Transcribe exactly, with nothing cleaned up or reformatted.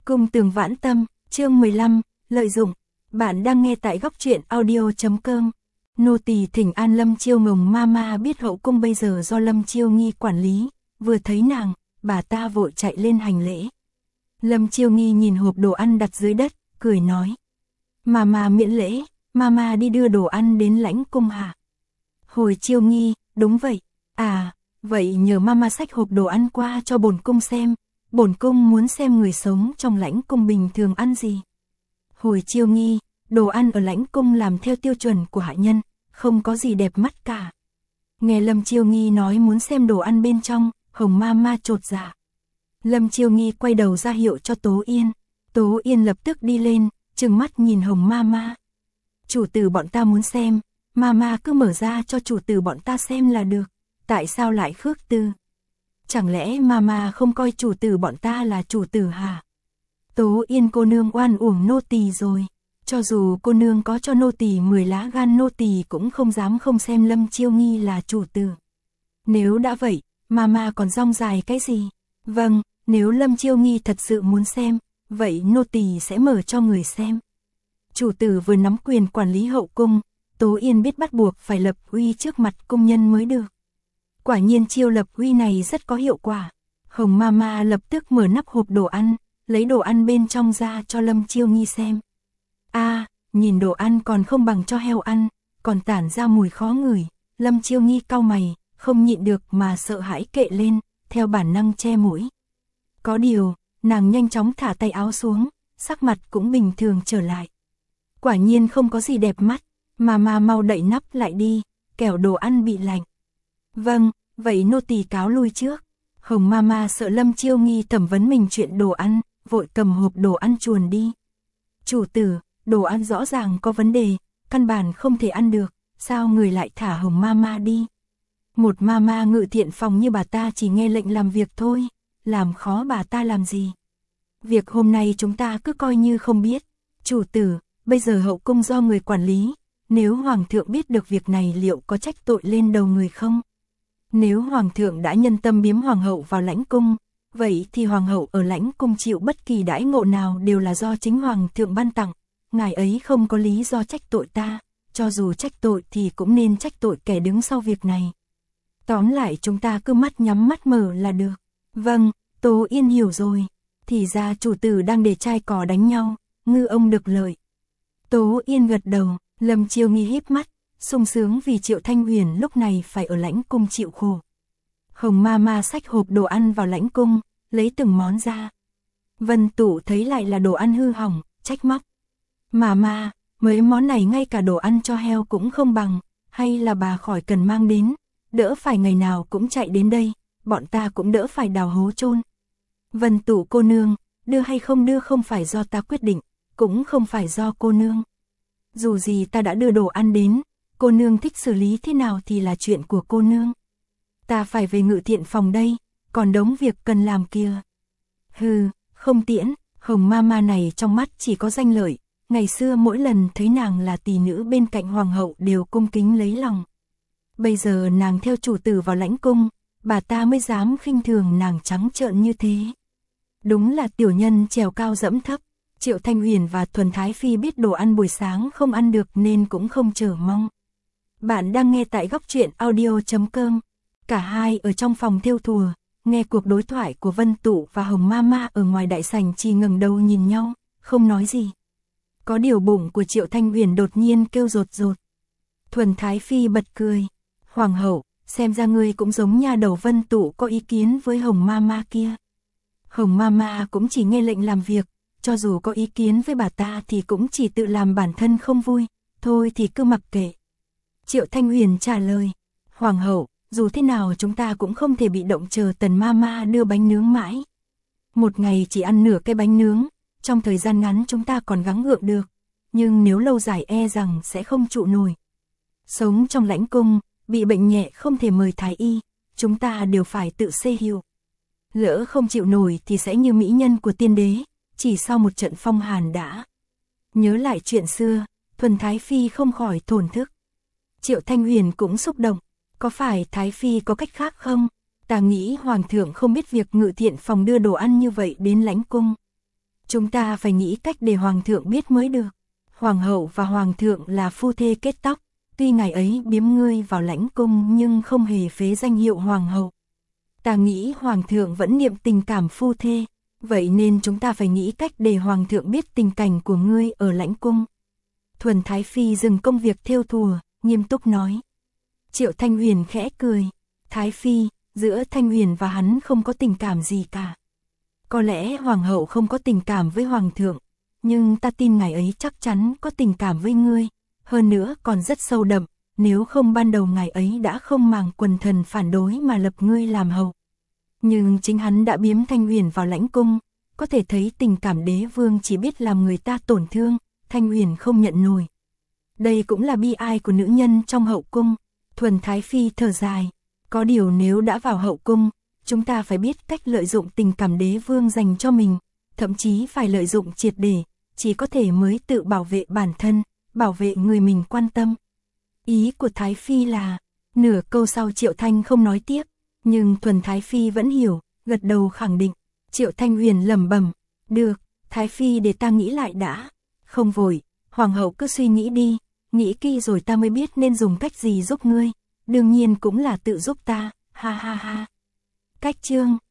Cung Tường Vãn Tâm, chương mười lăm, lợi dụng. Bạn đang nghe tại góc truyện audio.com. Nô tỳ thỉnh an Lâm Chiêu Ngồng Mama biết hậu cung bây giờ do Lâm Chiêu Nghi quản lý, vừa thấy nàng, bà ta vội chạy lên hành lễ. Lâm Chiêu Nghi nhìn hộp đồ ăn đặt dưới đất, cười nói: "Mama miễn lễ, Mama đi đưa đồ ăn đến lãnh cung hả?" Hồi Chiêu Nghi: "Đúng vậy." "À, vậy nhờ Mama xách hộp đồ ăn qua cho bổn cung xem, bổn cung muốn xem người sống trong lãnh cung bình thường ăn gì." Hồi Chiêu Nghi: "Đồ ăn ở lãnh cung làm theo tiêu chuẩn của hạ nhân, không có gì đẹp mắt cả." Nghe Lâm Chiêu Nghi nói muốn xem đồ ăn bên trong, Hồng Mama chột dạ. Lâm Chiêu Nghi quay đầu ra hiệu cho Tố Yên. Tố Yên lập tức đi lên, trừng mắt nhìn Hồng Mama. "Chủ tử bọn ta muốn xem, Mama cứ mở ra cho chủ tử bọn ta xem là được, tại sao lại khước từ? Chẳng lẽ Mama không coi chủ tử bọn ta là chủ tử hả?" "Tố Yên cô nương oan uổng nô tỳ rồi, cho dù cô nương có cho nô tỳ mười lá gan nô tỳ cũng không dám không xem Lâm Chiêu Nghi là chủ tử. Nếu đã vậy, Mama còn rong dài cái gì? Vâng, nếu Lâm Chiêu Nghi thật sự muốn xem, vậy nô tỳ sẽ mở cho người xem." Chủ tử vừa nắm quyền quản lý hậu cung, Tố Yên biết bắt buộc phải lập uy trước mặt cung nhân mới được. Quả nhiên chiêu lập uy này rất có hiệu quả. Hồng Mama lập tức mở nắp hộp đồ ăn, lấy đồ ăn bên trong ra cho Lâm Chiêu Nghi xem. A, à, nhìn đồ ăn còn không bằng cho heo ăn, còn tản ra mùi khó ngửi. Lâm Chiêu Nghi cau mày, không nhịn được mà sợ hãi kệ lên, theo bản năng che mũi. Có điều, nàng nhanh chóng thả tay áo xuống, sắc mặt cũng bình thường trở lại. Quả nhiên không có gì đẹp mắt, Mama mau đậy nắp lại đi, kẻo đồ ăn bị lạnh. "Vâng, vậy nô tỳ cáo lui trước." Hồng Mama sợ Lâm Chiêu Nghi thẩm vấn mình chuyện đồ ăn, vội cầm hộp đồ ăn chuồn đi. "Chủ tử, đồ ăn rõ ràng có vấn đề, căn bản không thể ăn được, sao người lại thả Hồng Mama đi? Một Mama ngự thiện phòng như bà ta chỉ nghe lệnh làm việc thôi, làm khó bà ta làm gì? Việc hôm nay chúng ta cứ coi như không biết. Chủ tử, bây giờ hậu cung do người quản lý, nếu Hoàng thượng biết được việc này liệu có trách tội lên đầu người không? Nếu Hoàng thượng đã nhân tâm biếm Hoàng hậu vào lãnh cung, vậy thì Hoàng hậu ở lãnh cung chịu bất kỳ đãi ngộ nào đều là do chính Hoàng thượng ban tặng, ngài ấy không có lý do trách tội ta, cho dù trách tội thì cũng nên trách tội kẻ đứng sau việc này. Tóm lại chúng ta cứ mắt nhắm mắt mở là được." "Vâng, Tố Yên hiểu rồi, thì ra chủ tử đang để trai cò đánh nhau, ngư ông được lợi." Tố Yên gật đầu. Lâm Chiêu Nghi híp mắt, sung sướng vì Triệu Thanh Huyền lúc này phải ở lãnh cung chịu khổ. Hồng Mama xách hộp đồ ăn vào lãnh cung, lấy từng món ra. Vân Tụ thấy lại là đồ ăn hư hỏng, trách móc: "Mama, mấy món này ngay cả đồ ăn cho heo cũng không bằng, hay là bà khỏi cần mang đến, đỡ phải ngày nào cũng chạy đến đây, bọn ta cũng đỡ phải đào hố chôn." "Vân Tụ cô nương, đưa hay không đưa không phải do ta quyết định, cũng không phải do cô nương. Dù gì ta đã đưa đồ ăn đến, cô nương thích xử lý thế nào thì là chuyện của cô nương. Ta phải về ngự thiện phòng đây, còn đống việc cần làm kia." "Hừ, không tiễn." Hồng Mama này trong mắt chỉ có danh lợi, ngày xưa mỗi lần thấy nàng là tỷ nữ bên cạnh Hoàng hậu đều cung kính lấy lòng. Bây giờ nàng theo chủ tử vào lãnh cung, bà ta mới dám khinh thường nàng trắng trợn như thế. Đúng là tiểu nhân trèo cao dẫm thấp. Triệu Thanh Huyền và Thuần Thái Phi biết đồ ăn buổi sáng không ăn được nên cũng không chờ mong. Bạn đang nghe tại góc truyện audio.com. Cả hai ở trong phòng thêu thùa, nghe cuộc đối thoại của Vân Tụ và Hồng Mama ở ngoài đại sảnh chỉ ngẩng đầu nhìn nhau, không nói gì. Có điều bụng của Triệu Thanh Huyền đột nhiên kêu rột rột. Thuần Thái Phi bật cười: "Hoàng hậu, xem ra ngươi cũng giống nha đầu Vân Tụ có ý kiến với Hồng Mama kia." Hồng Mama cũng chỉ nghe lệnh làm việc, cho dù có ý kiến với bà ta thì cũng chỉ tự làm bản thân không vui, thôi thì cứ mặc kệ. Triệu Thanh Huyền trả lời: "Hoàng hậu, dù thế nào chúng ta cũng không thể bị động chờ Tần Mama đưa bánh nướng mãi. Một ngày chỉ ăn nửa cái bánh nướng, trong thời gian ngắn chúng ta còn gắng gượng được, nhưng nếu lâu dài e rằng sẽ không trụ nổi. Sống trong lãnh cung, bị bệnh nhẹ không thể mời thái y, chúng ta đều phải tự xê hiệu. Lỡ không chịu nổi thì sẽ như mỹ nhân của tiên đế, chỉ sau một trận phong hàn đã." Nhớ lại chuyện xưa, Thuần Thái Phi không khỏi thổn thức. Triệu Thanh Huyền cũng xúc động: "Có phải Thái Phi có cách khác không? Ta nghĩ Hoàng thượng không biết việc ngự thiện phòng đưa đồ ăn như vậy đến lãnh cung." Chúng ta phải nghĩ cách để hoàng thượng biết mới được. Hoàng hậu và hoàng thượng là phu thê kết tóc, tuy ngày ấy biếm ngươi vào lãnh cung nhưng không hề phế danh hiệu hoàng hậu. Ta nghĩ hoàng thượng vẫn niệm tình cảm phu thê, vậy nên chúng ta phải nghĩ cách để hoàng thượng biết tình cảnh của ngươi ở lãnh cung. Thuần Thái Phi dừng công việc thêu thùa, nghiêm túc nói. Triệu Thanh Huyền khẽ cười. Thái Phi, giữa Thanh Huyền và hắn không có tình cảm gì cả. Có lẽ hoàng hậu không có tình cảm với hoàng thượng, nhưng ta tin ngày ấy chắc chắn có tình cảm với ngươi, hơn nữa còn rất sâu đậm, nếu không ban đầu ngày ấy đã không màng quần thần phản đối mà lập ngươi làm hậu. Nhưng chính hắn đã biếm Thanh Huyền vào lãnh cung, có thể thấy tình cảm đế vương chỉ biết làm người ta tổn thương, Thanh Huyền không nhận nổi. Đây cũng là bi ai của nữ nhân trong hậu cung. Thuần Thái Phi thở dài, có điều nếu đã vào hậu cung, chúng ta phải biết cách lợi dụng tình cảm đế vương dành cho mình, thậm chí phải lợi dụng triệt để, chỉ có thể mới tự bảo vệ bản thân, bảo vệ người mình quan tâm. Ý của Thái Phi là, nửa câu sau Triệu Thanh không nói tiếp, nhưng Thuần Thái Phi vẫn hiểu, gật đầu khẳng định. Triệu Thanh Huyền lẩm bẩm, được, Thái Phi để ta nghĩ lại đã. Không vội, hoàng hậu cứ suy nghĩ đi, nghĩ kỹ rồi ta mới biết nên dùng cách gì giúp ngươi, đương nhiên cũng là tự giúp ta, ha ha ha. Cách chương